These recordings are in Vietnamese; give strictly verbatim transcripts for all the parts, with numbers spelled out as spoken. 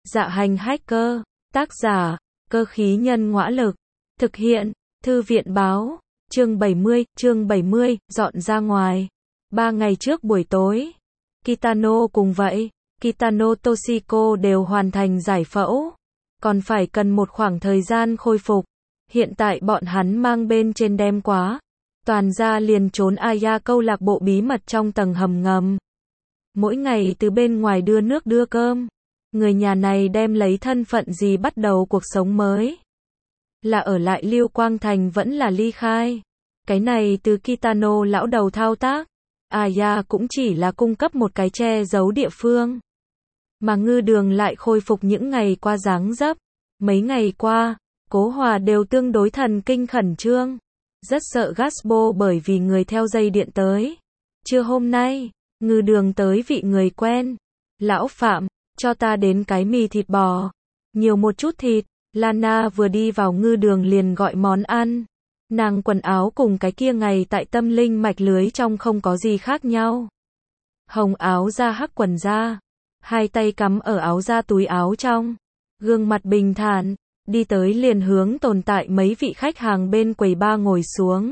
Dạ hành hacker, tác giả, cơ khí nhân ngõa lực, thực hiện, thư viện báo, chương bảy mươi, chương bảy mươi, dọn ra ngoài. Ba ngày trước buổi tối, Kitano cùng vậy, Kitano Toshiko đều hoàn thành giải phẫu, còn phải cần một khoảng thời gian khôi phục. Hiện tại bọn hắn mang bên trên đem quá, toàn ra liền trốn Aya câu lạc bộ bí mật trong tầng hầm ngầm. Mỗi ngày từ bên ngoài đưa nước đưa cơm, người nhà này đem lấy thân phận gì bắt đầu cuộc sống mới. Là ở lại Lưu Quang Thành vẫn là ly khai. Cái này từ Kitano lão đầu thao tác, Aya cũng chỉ là cung cấp một cái che giấu địa phương. Mà Ngư Đường lại khôi phục những ngày qua dáng dấp. Mấy ngày qua, Cố Hòa đều tương đối thần kinh khẩn trương, rất sợ Gaspo bởi vì người theo dây điện tới. Trưa hôm nay, Ngư Đường tới vị người quen. Lão Phạm, cho ta đến cái mì thịt bò, nhiều một chút thịt. Lana vừa đi vào Ngư Đường liền gọi món ăn. Nàng quần áo cùng cái kia ngày tại Tâm Linh mạch lưới trong không có gì khác nhau. Hồng áo da hắc quần da, hai tay cắm ở áo da túi áo trong, gương mặt bình thản, đi tới liền hướng tồn tại mấy vị khách hàng bên quầy bar ngồi xuống.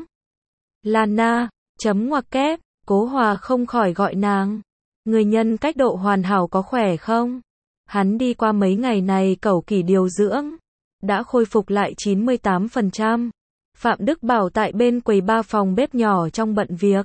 Lana, chấm ngoặc kép, Cố Hòa không khỏi gọi nàng. Người nhân cách độ hoàn hảo có khỏe không? Hắn đi qua mấy ngày này cẩu kỷ điều dưỡng, đã khôi phục lại chín mươi tám phần trăm. Phạm Đức Bảo tại bên quầy ba phòng bếp nhỏ trong bận việc.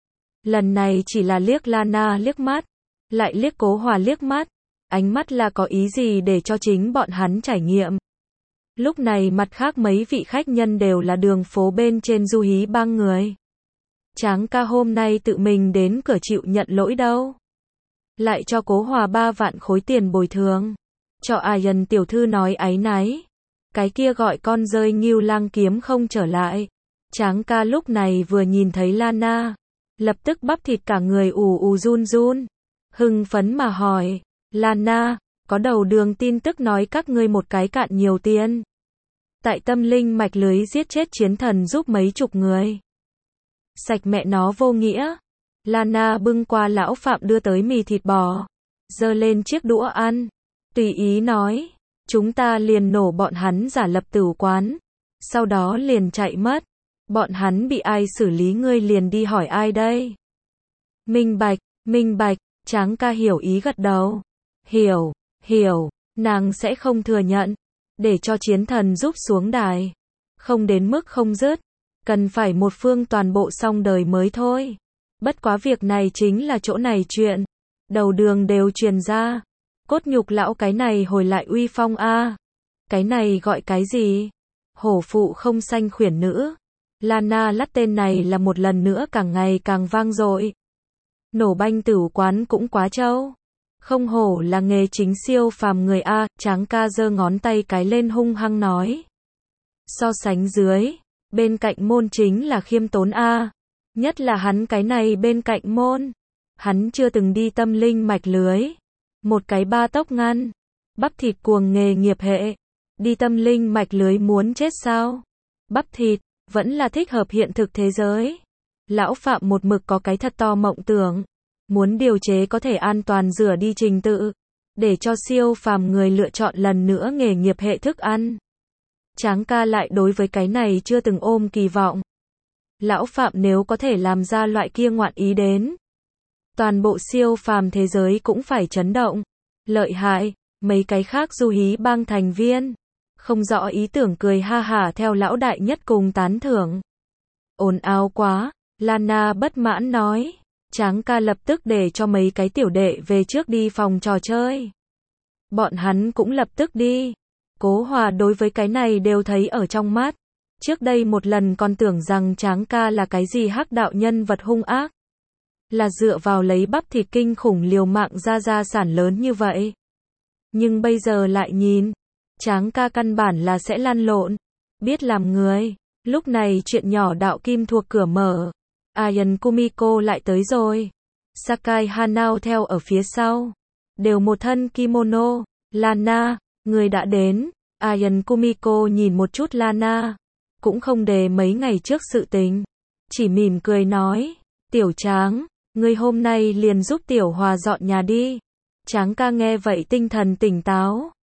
Lần này chỉ là liếc Lana liếc mắt, lại liếc Cố Hòa liếc mắt, ánh mắt là có ý gì để cho chính bọn hắn trải nghiệm. Lúc này mặt khác mấy vị khách nhân đều là đường phố bên trên du hí bang người. Tráng ca hôm nay tự mình đến cửa chịu nhận lỗi đâu. Lại cho Cố Hòa ba vạn khối tiền bồi thường. Cho Ayan tiểu thư nói áy náy. Cái kia gọi con rơi Ngưu Lang kiếm không trở lại. Tráng ca lúc này vừa nhìn thấy Lana, lập tức bắp thịt cả người ù ù run run. Hưng phấn mà hỏi, Lana, có đầu đường tin tức nói các ngươi một cái cạn nhiều tiền. Tại Tâm Linh mạch lưới giết chết chiến thần giúp mấy chục người. Sạch mẹ nó vô nghĩa. Lana bưng qua lão Phạm đưa tới mì thịt bò, giơ lên chiếc đũa ăn, tùy ý nói, chúng ta liền nổ bọn hắn giả lập tử quán, sau đó liền chạy mất. Bọn hắn bị ai xử lý ngươi liền đi hỏi ai đây? Minh bạch, minh bạch, Tráng ca hiểu ý gật đầu. Hiểu, hiểu, nàng sẽ không thừa nhận, để cho chiến thần giúp xuống đài. Không đến mức không dứt, cần phải một phương toàn bộ xong đời mới thôi. Bất quá việc này chính là chỗ này chuyện, đầu đường đều truyền ra. Cốt nhục lão cái này hồi lại uy phong a. À. Cái này gọi cái gì? Hổ phụ không sanh khuyển nữ. Lana lắt tên này là một lần nữa càng ngày càng vang dội. Nổ banh tử quán cũng quá trâu. Không hổ là nghề chính siêu phàm người a. Tráng ca giơ ngón tay cái lên hung hăng nói. So sánh dưới, bên cạnh môn chính là khiêm tốn a. Nhất là hắn cái này bên cạnh môn. Hắn chưa từng đi Tâm Linh mạch lưới. Một cái ba tốc ngăn. Bắp thịt cuồng nghề nghiệp hệ. Đi Tâm Linh mạch lưới muốn chết sao? Bắp thịt, vẫn là thích hợp hiện thực thế giới. Lão Phạm một mực có cái thật to mộng tưởng. Muốn điều chế có thể an toàn rửa đi trình tự. Để cho siêu phàm người lựa chọn lần nữa nghề nghiệp hệ thức ăn. Tráng ca lại đối với cái này chưa từng ôm kỳ vọng. Lão Phạm nếu có thể làm ra loại kia ngoạn ý đến, toàn bộ siêu phàm thế giới cũng phải chấn động. Lợi hại, mấy cái khác du hí bang thành viên, không rõ ý tưởng cười ha hả theo lão đại nhất cùng tán thưởng. Ồn ào quá, Lana bất mãn nói. Tráng ca lập tức để cho mấy cái tiểu đệ về trước đi phòng trò chơi. Bọn hắn cũng lập tức đi. Cố Hòa đối với cái này đều thấy ở trong mắt. Trước đây một lần còn tưởng rằng Tráng ca là cái gì hắc đạo nhân vật hung ác. Là dựa vào lấy bắp thịt kinh khủng liều mạng ra gia sản lớn như vậy. Nhưng bây giờ lại nhìn, Tráng ca căn bản là sẽ lăn lộn, biết làm người. Lúc này chuyện nhỏ đạo kim thuộc cửa mở. Ayan Kumiko lại tới rồi. Sakai Hanao theo ở phía sau. Đều một thân kimono. Lana, người đã đến. Ayan Kumiko nhìn một chút Lana. Cũng không đề mấy ngày trước sự tình. Chỉ mỉm cười nói. Tiểu Tráng, ngươi hôm nay liền giúp Tiểu Hòa dọn nhà đi. Tráng ca nghe vậy tinh thần tỉnh táo.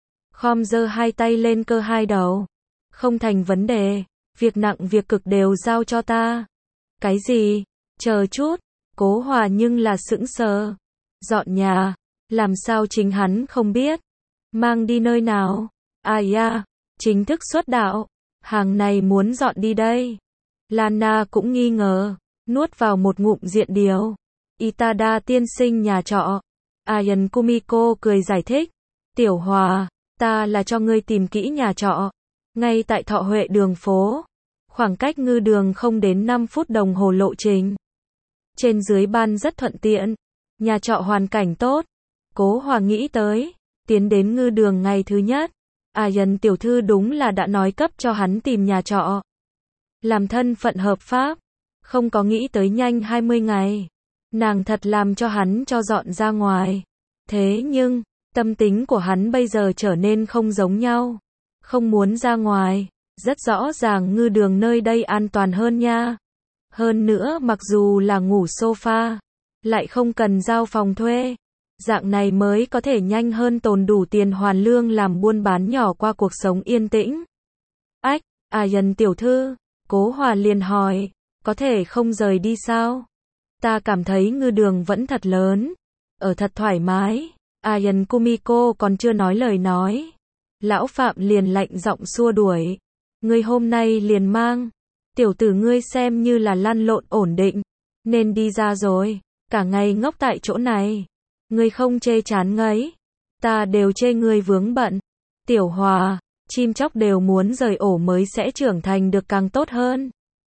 Khom giơ hai tay lên cơ hai đầu. Không thành vấn đề, việc nặng việc cực đều giao cho ta. Cái gì? Chờ chút, Cố Hòa nhưng là sững sờ. Dọn nhà, làm sao chính hắn không biết? Mang đi nơi nào? Ai ya, chính thức xuất đạo, hàng này muốn dọn đi đây. Lana cũng nghi ngờ, nuốt vào một ngụm diện điều. Itada tiên sinh nhà trọ. Ayan Kumiko cười giải thích. Tiểu Hòa, ta là cho ngươi tìm kỹ nhà trọ. Ngay tại Thọ Huệ đường phố. Khoảng cách ngư đường không đến năm phút đồng hồ lộ trình. Trên dưới ban rất thuận tiện. Nhà trọ hoàn cảnh tốt. Cố Hòa nghĩ tới. Tiến đến ngư đường ngày thứ nhất. Ayan tiểu thư đúng là đã nói cấp cho hắn tìm nhà trọ. Làm thân phận hợp pháp. Không có nghĩ tới nhanh hai mươi ngày. Nàng thật làm cho hắn cho dọn ra ngoài. Thế nhưng, tâm tính của hắn bây giờ trở nên không giống nhau. Không muốn ra ngoài. Rất rõ ràng ngư đường nơi đây an toàn hơn nha. Hơn nữa mặc dù là ngủ sofa, lại không cần giao phòng thuê. Dạng này mới có thể nhanh hơn tồn đủ tiền hoàn lương làm buôn bán nhỏ qua cuộc sống yên tĩnh. Ách, Ayan tiểu thư, Cố Hòa liền hỏi, có thể không rời đi sao? Ta cảm thấy ngư đường vẫn thật lớn, ở thật thoải mái. Ayan Kumiko còn chưa nói lời nói. Lão Phạm liền lạnh giọng xua đuổi. Ngươi hôm nay liền mang. Tiểu tử ngươi xem như là lăn lộn ổn định. Nên đi ra rồi. Cả ngày ngốc tại chỗ này. Ngươi không chê chán ngấy. Ta đều chê ngươi vướng bận. Tiểu Hòa, chim chóc đều muốn rời ổ mới sẽ trưởng thành được càng tốt hơn.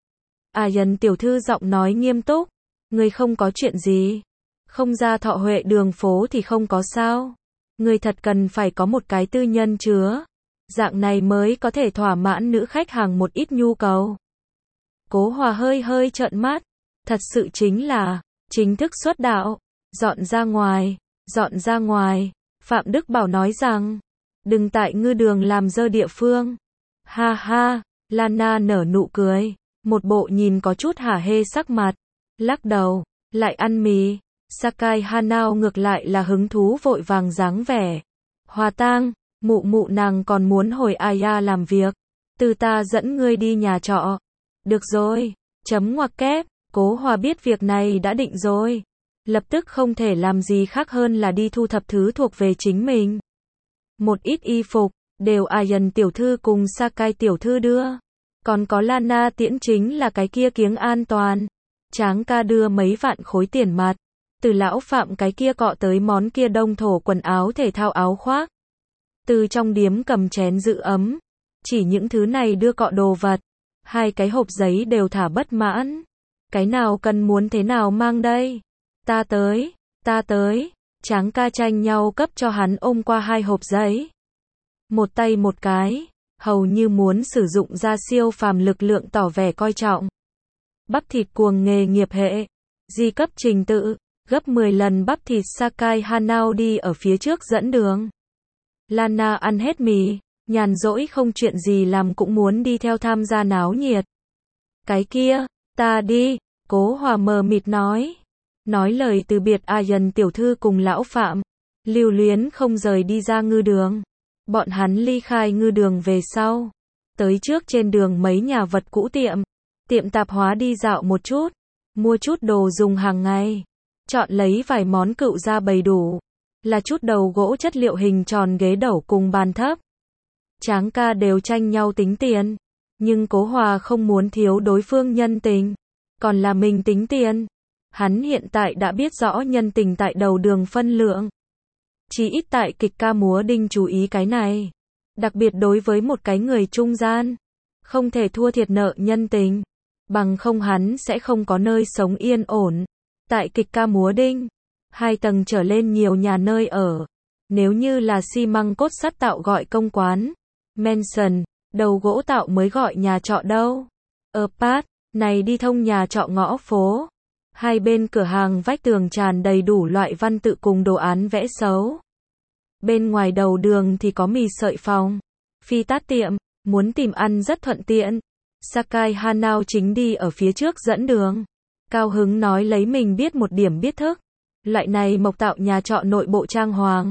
Ayan tiểu thư giọng nói nghiêm túc. Ngươi không có chuyện gì. Không ra Thọ Huệ đường phố thì không có sao. Ngươi thật cần phải có một cái tư nhân chứa. Dạng này mới có thể thỏa mãn nữ khách hàng một ít nhu cầu. Cố Hòa hơi hơi trợn mắt. Thật sự chính là, chính thức xuất đạo. Dọn ra ngoài, dọn ra ngoài. Phạm Đức Bảo nói rằng, đừng tại ngư đường làm dơ địa phương. Ha ha, Lana nở nụ cười. Một bộ nhìn có chút hả hê sắc mặt. Lắc đầu, lại ăn mì. Sakai Hanao ngược lại là hứng thú vội vàng dáng vẻ. Hòa tang, mụ mụ nàng còn muốn hồi Aya làm việc. Từ ta dẫn ngươi đi nhà trọ. Được rồi, chấm ngoặc kép, Cố Hòa biết việc này đã định rồi. Lập tức không thể làm gì khác hơn là đi thu thập thứ thuộc về chính mình. Một ít y phục, đều Ayan tiểu thư cùng Sakai tiểu thư đưa. Còn có Lana tiễn chính là cái kia kiếng an toàn. Tráng ca đưa mấy vạn khối tiền mặt. Từ lão Phạm cái kia cọ tới món kia đông thổ quần áo thể thao áo khoác. Từ trong điếm cầm chén giữ ấm. Chỉ những thứ này đưa cọ đồ vật. Hai cái hộp giấy đều thả bất mãn. Cái nào cần muốn thế nào mang đây? Ta tới, ta tới. Tráng ca tranh nhau cấp cho hắn ôm qua hai hộp giấy. Một tay một cái. Hầu như muốn sử dụng ra siêu phàm lực lượng tỏ vẻ coi trọng. Bắp thịt cuồng nghề nghiệp hệ. Di cấp trình tự. Gấp mười lần bắp thịt Sakai Hanao đi ở phía trước dẫn đường. Lana ăn hết mì, nhàn rỗi không chuyện gì làm cũng muốn đi theo tham gia náo nhiệt. Cái kia, ta đi, Cố Hòa mờ mịt nói. Nói lời từ biệt Ayan tiểu thư cùng lão Phạm. Lưu luyến không rời đi ra ngư đường. Bọn hắn ly khai ngư đường về sau. Tới trước trên đường mấy nhà vật cũ tiệm. Tiệm tạp hóa đi dạo một chút. Mua chút đồ dùng hàng ngày. Chọn lấy vài món cựu gia bày đủ. Là chút đầu gỗ chất liệu hình tròn ghế đẩu cùng bàn thấp. Tráng ca đều tranh nhau tính tiền. Nhưng Cố Hòa không muốn thiếu đối phương nhân tình. Còn là mình tính tiền. Hắn hiện tại đã biết rõ nhân tình tại đầu đường phân lượng. Chỉ ít tại kịch ca múa đinh chú ý cái này. Đặc biệt đối với một cái người trung gian. Không thể thua thiệt nợ nhân tình. Bằng không hắn sẽ không có nơi sống yên ổn. Tại kịch ca múa đinh. Hai tầng trở lên nhiều nhà nơi ở. Nếu như là xi măng cốt sắt tạo gọi công quán. Mansion, đầu gỗ tạo mới gọi nhà trọ đâu. Apart, này đi thông nhà trọ ngõ phố. Hai bên cửa hàng vách tường tràn đầy đủ loại văn tự cùng đồ án vẽ xấu. Bên ngoài đầu đường thì có mì sợi phòng. Phi tát tiệm, muốn tìm ăn rất thuận tiện. Sakai Hanao chính đi ở phía trước dẫn đường. Cao hứng nói lấy mình biết một điểm biết thức. Loại này mộc tạo nhà trọ nội bộ trang hoàng.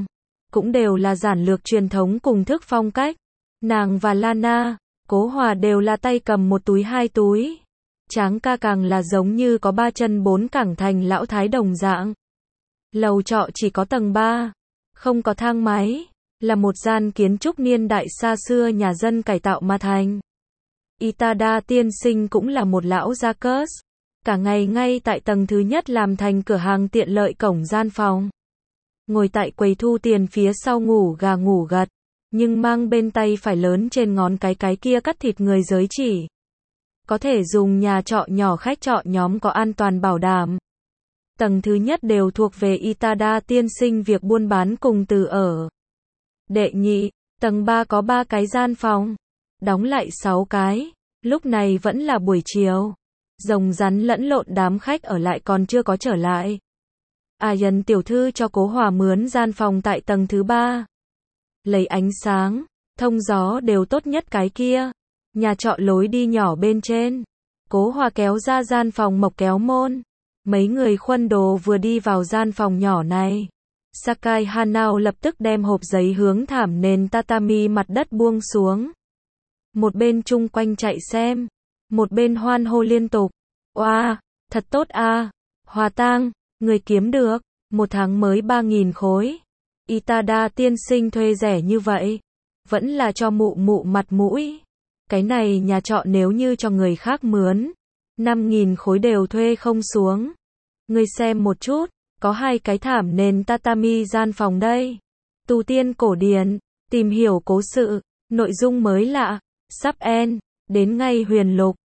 cũng đều là giản lược truyền thống cùng thức phong cách. Nàng và Lana, Cố Hòa đều là tay cầm một túi hai túi. Tráng ca càng là giống như có ba chân bốn cẳng thành lão thái đồng dạng. Lầu trọ chỉ có tầng ba, không có thang máy, là một gian kiến trúc niên đại xa xưa nhà dân cải tạo mà thành. Itada tiên sinh cũng là một lão gia cớt, cả ngày ngay tại tầng thứ nhất làm thành cửa hàng tiện lợi cổng gian phòng. Ngồi tại quầy thu tiền phía sau ngủ gà ngủ gật, nhưng mang bên tay phải lớn trên ngón cái cái kia cắt thịt người giới chỉ. Có thể dùng nhà trọ nhỏ khách trọ nhóm có an toàn bảo đảm. Tầng thứ nhất đều thuộc về Itada tiên sinh việc buôn bán cùng từ ở. Đệ nhị, tầng ba có ba cái gian phòng, đóng lại sáu cái, lúc này vẫn là buổi chiều. Rồng rắn lẫn lộn đám khách ở lại còn chưa có trở lại. Ayan tiểu thư cho Cố Hòa mướn gian phòng tại tầng thứ ba. Lấy ánh sáng, thông gió đều tốt nhất cái kia. Nhà trọ lối đi nhỏ bên trên. Cố Hòa kéo ra gian phòng mộc kéo môn. Mấy người khuân đồ vừa đi vào gian phòng nhỏ này. Sakai Hanao lập tức đem hộp giấy hướng thảm nền tatami mặt đất buông xuống. Một bên chung quanh chạy xem, một bên hoan hô liên tục. Oa, thật tốt a, Hòa Tang, người kiếm được, một tháng mới ba nghìn khối. Itada tiên sinh thuê rẻ như vậy, vẫn là cho mụ mụ mặt mũi. Cái này nhà trọ nếu như cho người khác mướn, năm nghìn khối đều thuê không xuống. Ngươi xem một chút, có hai cái thảm nền tatami gian phòng đây. Tu tiên cổ điển, tìm hiểu cố sự, nội dung mới lạ, sắp end, đến ngay huyền lục.